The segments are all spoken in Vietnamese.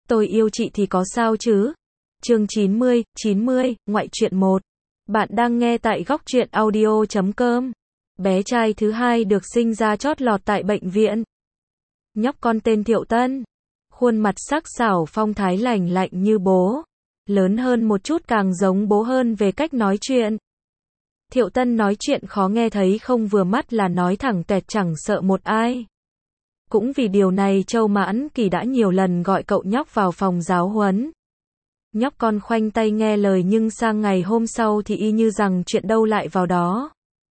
Tôi yêu chị thì có sao chứ? Chương 90, ngoại truyện 1. Bạn đang nghe tại góc truyện audio.com. Bé trai thứ hai được sinh ra chót lọt tại bệnh viện. Nhóc con tên Thiệu Tân. Khuôn mặt sắc sảo phong thái lành lạnh như bố. Lớn hơn một chút càng giống bố hơn về cách nói chuyện. Thiệu Tân nói chuyện khó nghe thấy không vừa mắt là nói thẳng tẹt chẳng sợ một ai. Cũng vì điều này Châu Mãn Kỳ đã nhiều lần gọi cậu nhóc vào phòng giáo huấn. Nhóc con khoanh tay nghe lời nhưng sang ngày hôm sau thì y như rằng chuyện đâu lại vào đó.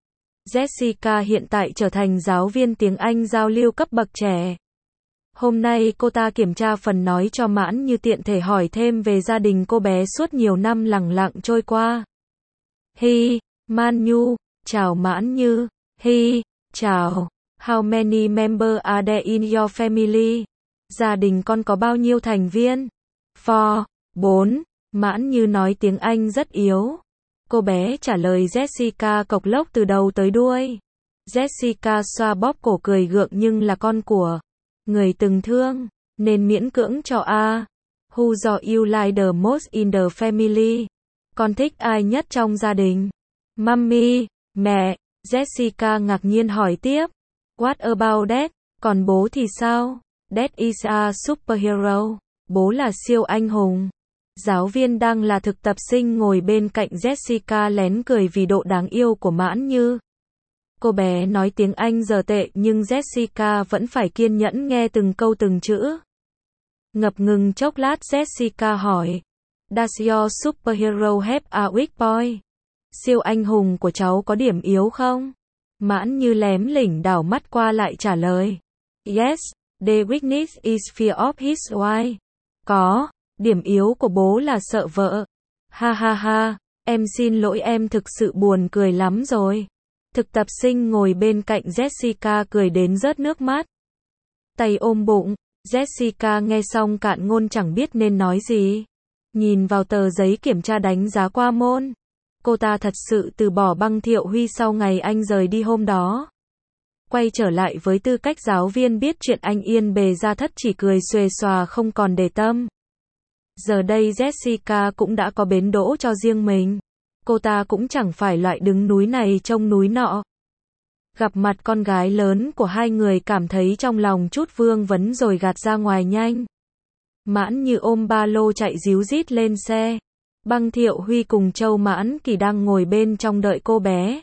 Jessica hiện tại trở thành giáo viên tiếng Anh giao lưu cấp bậc trẻ. Hôm nay cô ta kiểm tra phần nói cho Mãn Như tiện thể hỏi thêm về gia đình cô bé suốt nhiều năm lẳng lặng trôi qua. Hi, Man Nhu, chào Mãn Như. Hi, chào. How many members are there in your family? Gia đình con có bao nhiêu thành viên? 4, 4. Mãn Như nói tiếng Anh rất yếu. Cô bé trả lời Jessica cộc lốc từ đầu tới đuôi. Jessica xoa bóp cổ cười gượng nhưng là con của người từng thương, nên miễn cưỡng cho a. Who do you like the most in the family? Con thích ai nhất trong gia đình? Mummy, mẹ. Jessica ngạc nhiên hỏi tiếp. What about Dad? Còn bố thì sao? Dad is a superhero. Bố là siêu anh hùng. Giáo viên đang là thực tập sinh ngồi bên cạnh Jessica lén cười vì độ đáng yêu của Mãn Như. Cô bé nói tiếng Anh giờ tệ nhưng Jessica vẫn phải kiên nhẫn nghe từng câu từng chữ. Ngập ngừng chốc lát Jessica hỏi. Does your superhero have a weak point? Siêu anh hùng của cháu có điểm yếu không? Mãn Như lém lỉnh đảo mắt qua lại trả lời. Yes, the weakness is fear of his wife. Có, điểm yếu của bố là sợ vợ. Ha ha ha, em xin lỗi em thực sự buồn cười lắm rồi. Thực tập sinh ngồi bên cạnh Jessica cười đến rớt nước mắt. Tay ôm bụng, Jessica nghe xong cạn ngôn chẳng biết nên nói gì. Nhìn vào tờ giấy kiểm tra đánh giá qua môn. Cô ta thật sự từ bỏ Băng Thiệu Huy sau ngày anh rời đi hôm đó. Quay trở lại với tư cách giáo viên biết chuyện anh yên bề ra thất chỉ cười xuề xòa không còn để tâm. Giờ đây Jessica cũng đã có bến đỗ cho riêng mình. Cô ta cũng chẳng phải loại đứng núi này trông núi nọ. Gặp mặt con gái lớn của hai người cảm thấy trong lòng chút vương vấn rồi gạt ra ngoài nhanh. Mãn Như ôm ba lô chạy díu dít lên xe. Băng Thiệu Huy cùng Châu Mãn Kỳ đang ngồi bên trong đợi cô bé.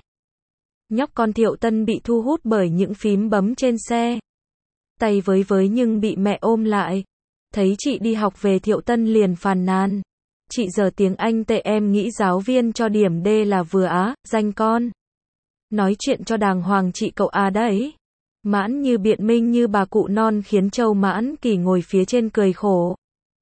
Nhóc con Thiệu Tân bị thu hút bởi những phím bấm trên xe. Tay với nhưng bị mẹ ôm lại. Thấy chị đi học về Thiệu Tân liền phàn nàn. Chị giờ tiếng Anh tệ em nghĩ giáo viên cho điểm D là vừa á, danh con. Nói chuyện cho đàng hoàng chị cậu à đấy. Mãn Như biện minh như bà cụ non khiến Châu Mãn Kỳ ngồi phía trên cười khổ.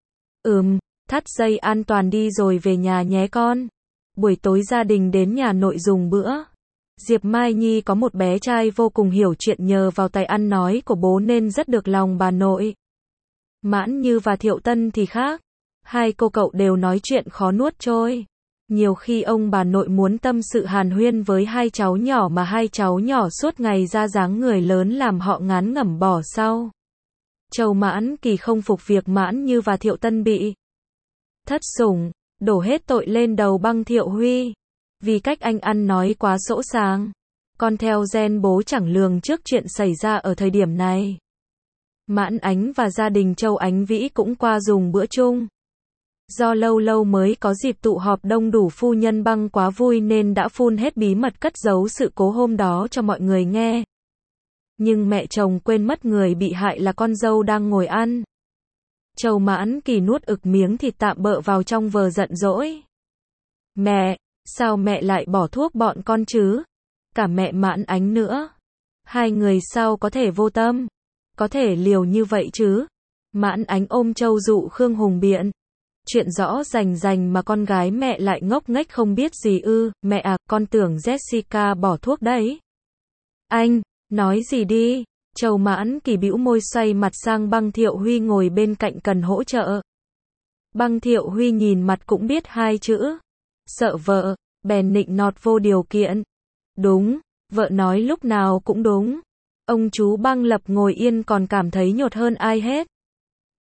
Thắt dây an toàn đi rồi về nhà nhé con. Buổi tối gia đình đến nhà nội dùng bữa. Diệp Mai Nhi có một bé trai vô cùng hiểu chuyện nhờ vào tài ăn nói của bố nên rất được lòng bà nội. Mãn Như và Thiệu Tân thì khác. Hai cô cậu đều nói chuyện khó nuốt trôi. Nhiều khi ông bà nội muốn tâm sự hàn huyên với hai cháu nhỏ mà hai cháu nhỏ suốt ngày ra dáng người lớn làm họ ngán ngẩm bỏ sau. Châu Mãn Kỳ không phục việc Mãn Như và Thiệu Tân bị thất sủng, đổ hết tội lên đầu Băng Thiệu Huy. Vì cách anh ăn nói quá sỗ sàng. Con theo gen bố chẳng lường trước chuyện xảy ra ở thời điểm này. Mãn Ánh và gia đình Châu Ánh Vĩ cũng qua dùng bữa chung. Do lâu lâu mới có dịp tụ họp đông đủ phu nhân Băng quá vui nên đã phun hết bí mật cất giấu sự cố hôm đó cho mọi người nghe. Nhưng mẹ chồng quên mất người bị hại là con dâu đang ngồi ăn. Châu Mãn Kỳ nuốt ực miếng thịt tạm bợ vào trong vờ giận dỗi. Mẹ, sao mẹ lại bỏ thuốc bọn con chứ? Cả mẹ Mãn Ánh nữa. Hai người sao có thể vô tâm? Có thể liều như vậy chứ? Mãn Ánh ôm Châu dụ Khương Hùng biện. Chuyện rõ rành mà con gái mẹ lại ngốc nghếch không biết gì ư? Mẹ à, con tưởng Jessica bỏ thuốc đấy. Anh, nói gì đi? Châu Mãn Kỳ bĩu môi xoay mặt sang Băng Thiệu Huy ngồi bên cạnh cần hỗ trợ. Băng Thiệu Huy nhìn mặt cũng biết hai chữ. Sợ vợ, bèn nịnh nọt vô điều kiện. Đúng, vợ nói lúc nào cũng đúng. Ông chú Băng Lập ngồi yên còn cảm thấy nhột hơn ai hết.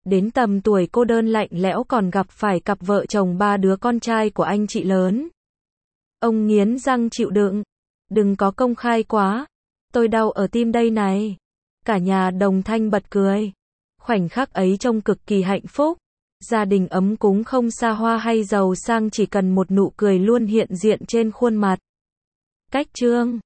Đến tầm tuổi cô đơn lạnh lẽo còn gặp phải cặp vợ chồng 3 đứa con trai của anh chị lớn. Ông nghiến răng chịu đựng. Đừng có công khai quá. Tôi đau ở tim đây này. Cả nhà đồng thanh bật cười. Khoảnh khắc ấy trông cực kỳ hạnh phúc. Gia đình ấm cúng không xa hoa hay giàu sang, chỉ cần một nụ cười luôn hiện diện trên khuôn mặt. Cách chương